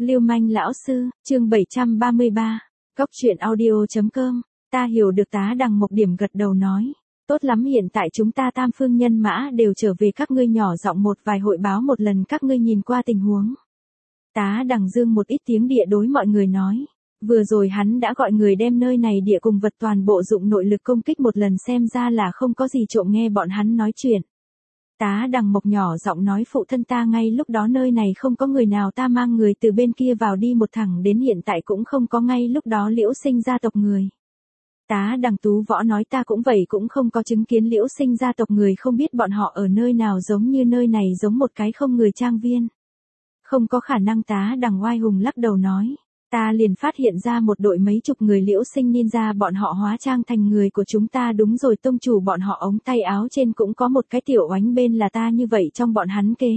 Lưu manh lão sư, chương 733. Cóc truyện audio.com. Ta hiểu được. Tá Đằng Mộc điểm gật đầu nói. Tốt lắm, hiện tại chúng ta tam phương nhân mã đều trở về, các ngươi nhỏ giọng một vài hội báo một lần các ngươi nhìn qua tình huống. Tá Đằng Dương một ít tiếng địa đối mọi người nói. Vừa rồi hắn đã gọi người đem nơi này địa cùng vật toàn bộ dụng nội lực công kích một lần, xem ra là không có gì trộm nghe bọn hắn nói chuyện. Tá Đằng Mộc nhỏ giọng nói, phụ thân ta ngay lúc đó nơi này không có người nào, ta mang người từ bên kia vào đi một thẳng đến hiện tại cũng không có ngay lúc đó Liễu Sinh gia tộc người. Tá Đằng Tú Võ nói, ta cũng vậy, cũng không có chứng kiến Liễu Sinh gia tộc người, không biết bọn họ ở nơi nào, giống như nơi này giống một cái không người trang viên. Không có khả năng. Tá Đằng Oai Hùng lắc đầu nói. Ta liền phát hiện ra một đội mấy chục người Liễu Sinh ninja, bọn họ hóa trang thành người của chúng ta. Đúng rồi, tông chủ, bọn họ ống tay áo trên cũng có một cái tiểu oánh bên là ta, như vậy trong bọn hắn kế.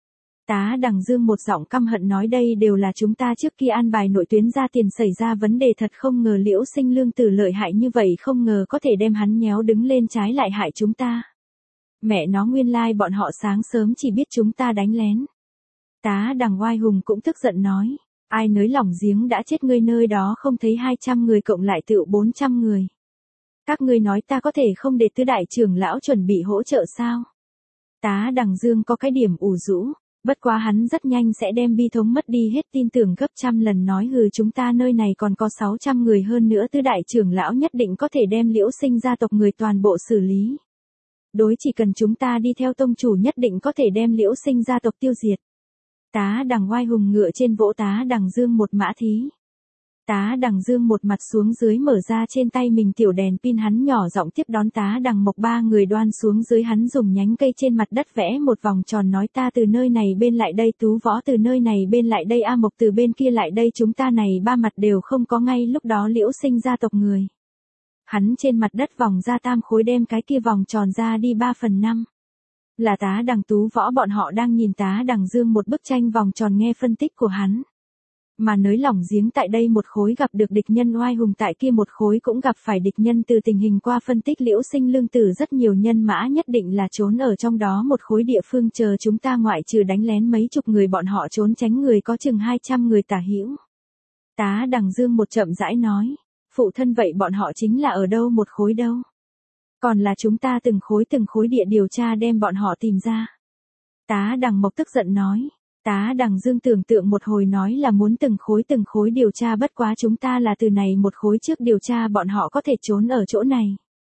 Tá Đằng Dương một giọng căm hận nói, đây đều là chúng ta trước kia an bài nội tuyến ra tiền, xảy ra vấn đề thật không ngờ Liễu Sinh lương tử lợi hại như vậy, không ngờ có thể đem hắn nhéo đứng lên trái lại hại chúng ta. Mẹ nó, nguyên lai bọn họ sáng sớm chỉ biết chúng ta đánh lén. Tá Đằng Oai Hùng cũng tức giận nói. Ai nới lỏng giếng đã chết, ngươi nơi đó không thấy 200 người cộng lại tựu 400 người. Các ngươi nói ta có thể không để tứ đại trưởng lão chuẩn bị hỗ trợ sao? Tá Đằng Dương có cái điểm ủ rũ, bất quá hắn rất nhanh sẽ đem bi thống mất đi hết, tin tưởng gấp trăm lần nói, chúng ta nơi này còn có 600 người hơn nữa, tứ đại trưởng lão nhất định có thể đem Liễu Sinh gia tộc người toàn bộ xử lý. Đối, chỉ cần chúng ta đi theo tông chủ nhất định có thể đem Liễu Sinh gia tộc tiêu diệt. Tá Đằng Oai Hùng ngựa trên vỗ Tá Đằng Dương một mã thí. Tá Đằng Dương một mặt xuống dưới mở ra trên tay mình tiểu đèn pin, hắn nhỏ giọng tiếp đón Tá Đằng Mộc, ba người đoan xuống dưới, hắn dùng nhánh cây trên mặt đất vẽ một vòng tròn nói, ta từ nơi này bên lại đây, Tú Võ từ nơi này bên lại đây, A Mộc từ bên kia lại đây, chúng ta này ba mặt đều không có ngay lúc đó Liễu Sinh gia tộc người. Hắn trên mặt đất vòng ra tam khối, đem cái kia vòng tròn ra đi 3/5. Là Tá Đằng Tú Võ bọn họ đang nhìn Tá Đằng Dương một bức tranh vòng tròn, nghe phân tích của hắn. Mà nới lỏng giếng tại đây một khối gặp được địch nhân, Oai Hùng tại kia một khối cũng gặp phải địch nhân, từ tình hình qua phân tích Liễu Sinh lương tử rất nhiều nhân mã nhất định là trốn ở trong đó một khối địa phương, chờ chúng ta ngoại trừ đánh lén mấy chục người, bọn họ trốn tránh người có chừng 200 người tả hữu. Tá Đằng Dương một chậm rãi nói. Phụ thân, vậy bọn họ chính là ở đâu một khối đâu? Còn là chúng ta từng khối địa điều tra đem bọn họ tìm ra. Tá Đằng Mộc tức giận nói. Tá Đằng Dương tưởng tượng một hồi nói là muốn từng khối điều tra, bất quá chúng ta là từ này một khối trước điều tra, bọn họ có thể trốn ở chỗ này.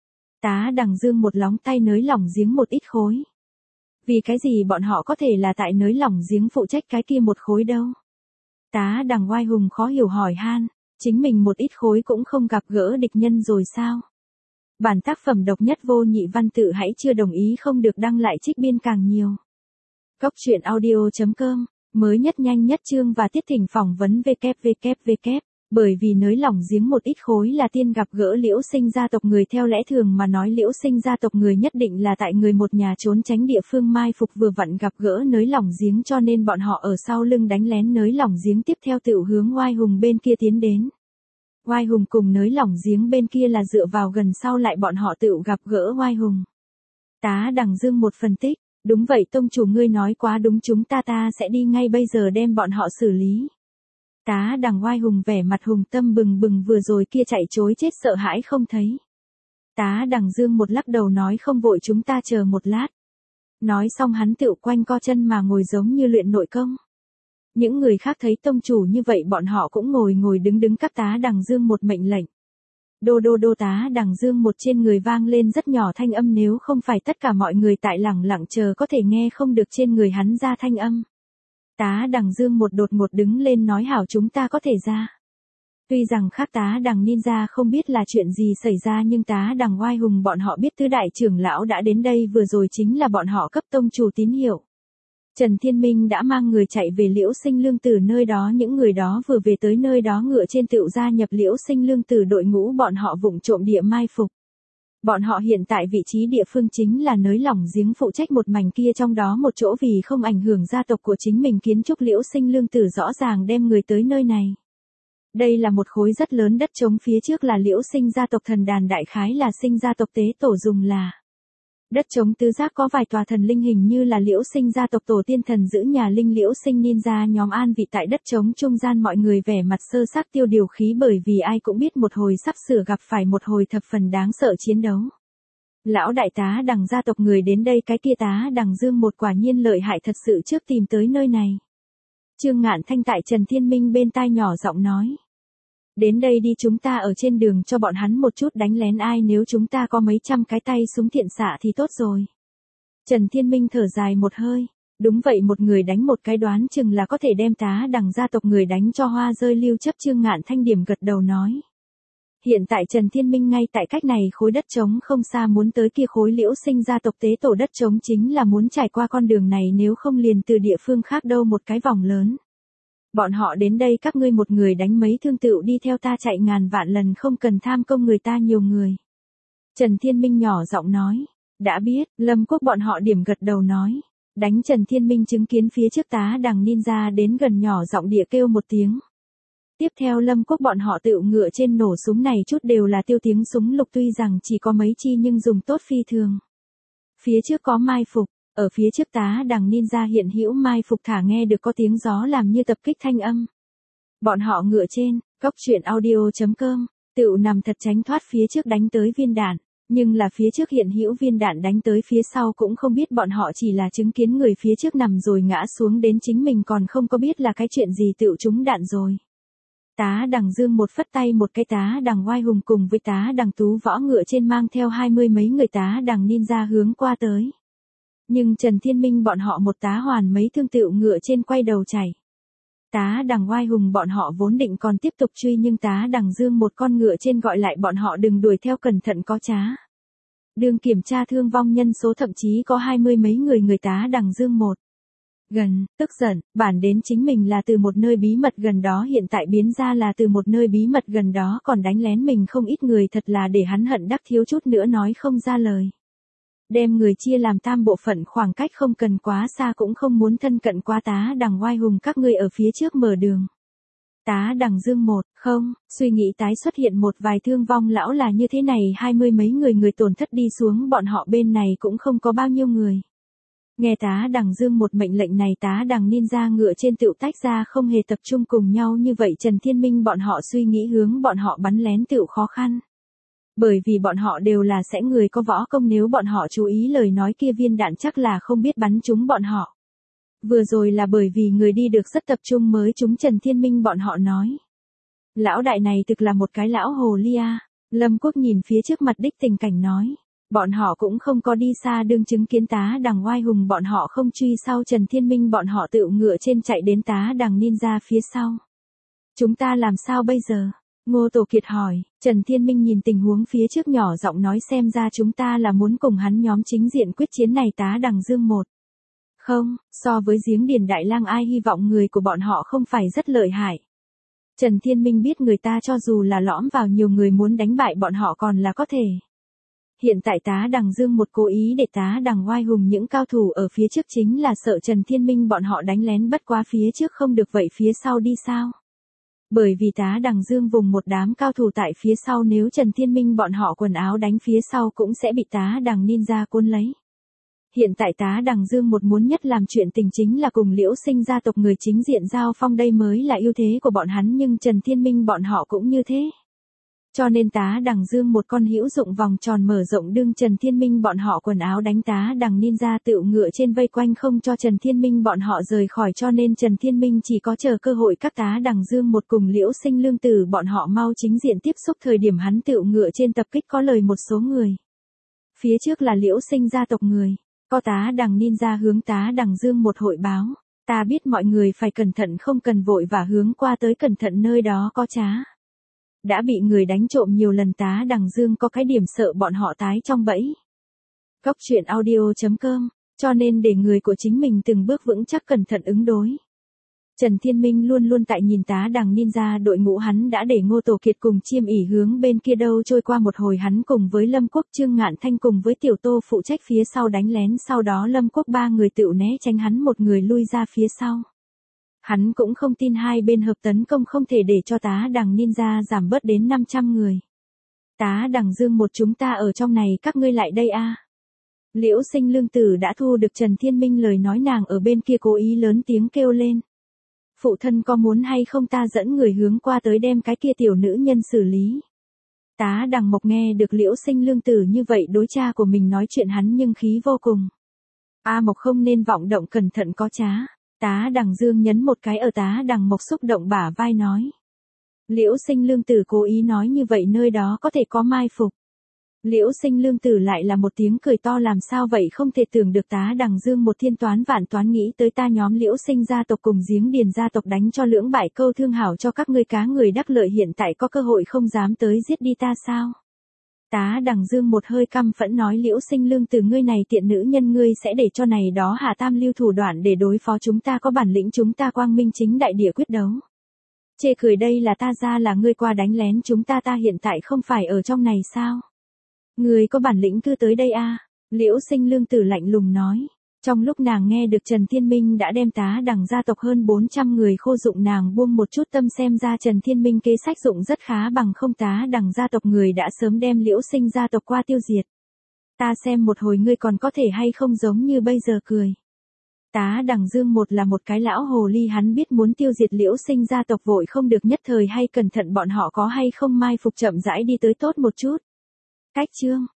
Tá Đằng Dương một lóng tay nới lỏng giếng một ít khối. Vì cái gì bọn họ có thể là tại nới lỏng giếng phụ trách cái kia một khối đâu? Tá Đằng Oai Hùng khó hiểu hỏi han, chính mình một ít khối cũng không gặp gỡ địch nhân rồi sao? Bản tác phẩm độc nhất vô nhị văn tự hãy chưa đồng ý không được đăng lại, trích biên càng nhiều. Cóc truyện audio.com, mới nhất nhanh nhất chương và tiết thỉnh phỏng vấn www. Bởi vì nới lỏng giếng một ít khối là tiên gặp gỡ Liễu Sinh gia tộc người, theo lẽ thường mà nói Liễu Sinh gia tộc người nhất định là tại người một nhà trốn tránh địa phương mai phục, vừa vặn gặp gỡ nới lỏng giếng, cho nên bọn họ ở sau lưng đánh lén nới lỏng giếng, tiếp theo tự hướng Oai Hùng bên kia tiến đến. Oai Hùng cùng nới lỏng giếng bên kia là dựa vào gần, sau lại bọn họ tự gặp gỡ Oai Hùng. Tá Đằng Dương một phân tích. Đúng vậy tông chủ, ngươi nói quá đúng, chúng ta sẽ đi ngay bây giờ đem bọn họ xử lý. Tá Đằng Oai Hùng vẻ mặt hùng tâm bừng bừng, vừa rồi kia chạy chối chết sợ hãi không thấy. Tá Đằng Dương một lắc đầu nói, không vội, chúng ta chờ một lát. Nói xong hắn tựu quanh co chân mà ngồi giống như luyện nội công. Những người khác thấy tông chủ như vậy bọn họ cũng ngồi đứng cấp Tá Đằng Dương một mệnh lệnh. Đô đô đô. Tá Đằng Dương một trên người vang lên rất nhỏ thanh âm, nếu không phải tất cả mọi người tại lẳng lặng chờ có thể nghe không được trên người hắn ra thanh âm. Tá Đằng Dương một đột ngột đứng lên nói, hảo, chúng ta có thể ra. Tuy rằng khác Tá Đằng ninja không biết là chuyện gì xảy ra, nhưng Tá Đằng Oai Hùng bọn họ biết tứ đại trưởng lão đã đến đây, vừa rồi chính là bọn họ cấp tông chủ tín hiệu. Trần Thiên Minh đã mang người chạy về Liễu Sinh lương tử nơi đó, những người đó vừa về tới nơi đó ngựa trên tựu gia nhập Liễu Sinh lương tử đội ngũ, bọn họ vụng trộm địa mai phục. Bọn họ hiện tại vị trí địa phương chính là nới lỏng giếng phụ trách một mảnh kia trong đó một chỗ, vì không ảnh hưởng gia tộc của chính mình kiến trúc, Liễu Sinh lương tử rõ ràng đem người tới nơi này. Đây là một khối rất lớn đất trống, phía trước là Liễu Sinh gia tộc thần đàn, đại khái là Sinh gia tộc tế tổ dùng là Đất trống tứ giác có vài tòa thần linh hình như là Liễu Sinh gia tộc tổ tiên thần giữ nhà linh Liễu Sinh ninja nhóm an vị tại đất trống trung gian, mọi người vẻ mặt sơ xác tiêu điều khí bởi vì ai cũng biết một hồi sắp sửa gặp phải một hồi thập phần đáng sợ chiến đấu. Lão đại tá đằng gia tộc người đến đây, cái kia tá đằng Dương một quả nhiên lợi hại thật sự trước tìm tới nơi này. Trương Ngạn Thanh tại Trần Thiên Minh bên tai nhỏ giọng nói. Đến đây đi, chúng ta ở trên đường cho bọn hắn một chút đánh lén, ai nếu chúng ta có mấy trăm cái tay súng thiện xạ thì tốt rồi. Trần Thiên Minh thở dài một hơi. Đúng vậy, một người đánh một cái đoán chừng là có thể đem tá đằng gia tộc người đánh cho hoa rơi lưu chấp. Trương Ngạn Thanh điểm gật đầu nói. Hiện tại Trần Thiên Minh ngay tại cách này khối đất trống không xa, muốn tới kia khối Liễu Sinh gia tộc tế tổ đất trống chính là muốn trải qua con đường này, nếu không liền từ địa phương khác đâu một cái vòng lớn. Bọn họ đến đây các ngươi một người đánh mấy thương tựu đi theo ta chạy ngàn vạn lần, không cần tham công người ta nhiều người. Trần Thiên Minh nhỏ giọng nói. Đã biết. Lâm Quốc bọn họ điểm gật đầu nói. Đánh. Trần Thiên Minh chứng kiến phía trước tá đằng ninja đến gần, nhỏ giọng địa kêu một tiếng. Tiếp theo Lâm Quốc bọn họ tựu ngựa trên nổ súng, này chút đều là tiêu tiếng súng lục, tuy rằng chỉ có mấy chi nhưng dùng tốt phi thường. Phía trước có mai phục. Ở phía trước tá đằng ninja hiện hữu mai phục, thả nghe được có tiếng gió làm như tập kích thanh âm. Bọn họ ngựa trên, cóc truyện audio.com, tựu nằm thật tránh thoát phía trước đánh tới viên đạn, nhưng là phía trước hiện hữu viên đạn đánh tới phía sau cũng không biết, bọn họ chỉ là chứng kiến người phía trước nằm rồi ngã xuống, đến chính mình còn không có biết là cái chuyện gì tựu trúng đạn rồi. Tá đằng Dương một phất tay, một cái tá đằng Oai Hùng cùng với tá đằng Tú Võ ngựa trên mang theo 20 mấy người tá đằng ninja hướng qua tới. Nhưng Trần Thiên Minh bọn họ một tá hoàn mấy thương tựu ngựa trên quay đầu chạy. Tá đằng Oai Hùng bọn họ vốn định còn tiếp tục truy, nhưng tá đằng Dương một con ngựa trên gọi lại bọn họ đừng đuổi theo, cẩn thận có trá. Đường kiểm tra thương vong nhân số thậm chí có 20 mấy người, người tá đằng Dương một. Gần, tức giận, bản đến chính mình là từ một nơi bí mật gần đó, hiện tại biến ra là từ một nơi bí mật gần đó còn đánh lén mình không ít người, thật là để hắn hận đắc thiếu chút nữa nói không ra lời. Đem người chia làm tam bộ phận, khoảng cách không cần quá xa cũng không muốn thân cận quá. Tá đằng Oai Hùng các ngươi ở phía trước mở đường. Tá đằng Dương một, không, suy nghĩ tái xuất hiện một vài thương vong lão là như thế này, 20 mấy người tổn thất đi xuống, bọn họ bên này cũng không có bao nhiêu người. Nghe tá đằng Dương một mệnh lệnh này, tá đằng ninja ngựa trên tựu tách ra, không hề tập trung cùng nhau, như vậy Trần Thiên Minh bọn họ suy nghĩ hướng bọn họ bắn lén tựu khó khăn. Bởi vì bọn họ đều là sẽ người có võ công, nếu bọn họ chú ý lời nói kia viên đạn chắc là không biết bắn trúng bọn họ. Vừa rồi là bởi vì người đi được rất tập trung mới trúng. Trần Thiên Minh bọn họ nói. Lão đại này thực là một cái lão hồ ly a. Lâm Quốc nhìn phía trước mặt đích tình cảnh nói. Bọn họ cũng không có đi xa, đương chứng kiến tá đằng Oai Hùng bọn họ không truy sau, Trần Thiên Minh bọn họ tự ngựa trên chạy đến tá đằng ninja phía sau. Chúng ta làm sao bây giờ? Ngô Tổ Kiệt hỏi. Trần Thiên Minh nhìn tình huống phía trước nhỏ giọng nói, xem ra chúng ta là muốn cùng hắn nhóm chính diện quyết chiến này. Tá đằng Dương một. Không, so với Giếng Điền Đại Lang ai hy vọng người của bọn họ không phải rất lợi hại. Trần Thiên Minh biết người ta cho dù là lõm vào nhiều người muốn đánh bại bọn họ còn là có thể. Hiện tại tá đằng Dương một cố ý để tá đằng Oai Hùng những cao thủ ở phía trước chính là sợ Trần Thiên Minh bọn họ đánh lén, bất quá phía trước không được, vậy phía sau đi sao? Bởi vì tá đằng Dương vùng một đám cao thủ tại phía sau, nếu Trần Thiên Minh bọn họ quần áo đánh phía sau cũng sẽ bị tá đằng ninja cuốn lấy. Hiện tại tá đằng Dương một muốn nhất làm chuyện tình chính là cùng Liễu Sinh gia tộc người chính diện giao phong, đây mới là ưu thế của bọn hắn, nhưng Trần Thiên Minh bọn họ cũng như thế. Cho nên tá đằng Dương một con hữu dụng vòng tròn mở rộng, đương Trần Thiên Minh bọn họ quần áo đánh, tá đằng ninja tựu ngựa trên vây quanh không cho Trần Thiên Minh bọn họ rời khỏi, cho nên Trần Thiên Minh chỉ có chờ cơ hội các tá đằng Dương một cùng Liễu Sinh Lương Tử bọn họ mau chính diện tiếp xúc, thời điểm hắn tựu ngựa trên tập kích có lời một số người. Phía trước là Liễu Sinh gia tộc người, có tá đằng ninja hướng tá đằng Dương một hội báo, ta biết mọi người phải cẩn thận, không cần vội và hướng qua tới, cẩn thận nơi đó có trá. Đã bị người đánh trộm nhiều lần, tá đằng Dương có cái điểm sợ bọn họ tái trong bẫy. Cóc truyện audio.com, cho nên để người của chính mình từng bước vững chắc cẩn thận ứng đối. Trần Thiên Minh luôn luôn tại nhìn tá đằng ninja đội ngũ, hắn đã để Ngô Tổ Kiệt cùng Chiêm ỉ hướng bên kia đâu trôi qua một hồi, hắn cùng với Lâm Quốc, Trương Ngạn Thanh cùng với Tiểu Tô phụ trách phía sau đánh lén, sau đó Lâm Quốc ba người tựu né tránh, hắn một người lui ra phía sau. Hắn cũng không tin hai bên hợp tấn công không thể để cho tá đằng ninja giảm bớt đến 500 người. Tá đằng Dương một, chúng ta ở trong này, các ngươi lại đây a. Liễu Sinh Lương Tử đã thu được Trần Thiên Minh lời nói, nàng ở bên kia cố ý lớn tiếng kêu lên. Phụ thân có muốn hay không ta dẫn người hướng qua tới đem cái kia tiểu nữ nhân xử lý. Tá Đằng Mộc nghe được Liễu Sinh Lương Tử như vậy đối cha của mình nói chuyện, hắn nhưng khí vô cùng. A Mộc không nên vọng động, cẩn thận có trá. Tá Đằng Dương nhấn một cái ở Tá Đằng Mộc xúc động bả vai nói. Liễu Sinh Lương Tử cố ý nói như vậy nơi đó có thể có mai phục. Liễu Sinh Lương Tử lại là một tiếng cười to, làm sao vậy, không thể tưởng được Tá Đằng Dương một thiên toán vạn toán nghĩ tới ta nhóm Liễu Sinh gia tộc cùng Giếng Điền gia tộc đánh cho lưỡng bại câu thương, hảo cho các ngươi cá người đắc lợi, hiện tại có cơ hội không dám tới giết đi ta sao? Tá Đằng Dương một hơi căm phẫn nói, Liễu Sinh Lương Tử ngươi này tiện nữ nhân, ngươi sẽ để cho này đó hạ tam lưu thủ đoạn để đối phó chúng ta, có bản lĩnh chúng ta quang minh chính đại địa quyết đấu. Chê cười đây là ta ra là ngươi qua đánh lén chúng ta, ta hiện tại không phải ở trong này sao? Ngươi có bản lĩnh cứ tới đây a. Liễu Sinh Lương Tử lạnh lùng nói. Trong lúc nàng nghe được Trần Thiên Minh đã đem Tá Đằng gia tộc hơn 400 người khô dụng, nàng buông một chút tâm, xem ra Trần Thiên Minh kế sách dụng rất khá, bằng không Tá Đằng gia tộc người đã sớm đem Liễu Sinh gia tộc qua tiêu diệt. Ta xem một hồi ngươi còn có thể hay không giống như bây giờ cười. Tá Đằng Dương một là một cái lão hồ ly, hắn biết muốn tiêu diệt Liễu Sinh gia tộc vội không được, nhất thời hay cẩn thận bọn họ có hay không mai phục, chậm rãi đi tới tốt một chút. Cách chương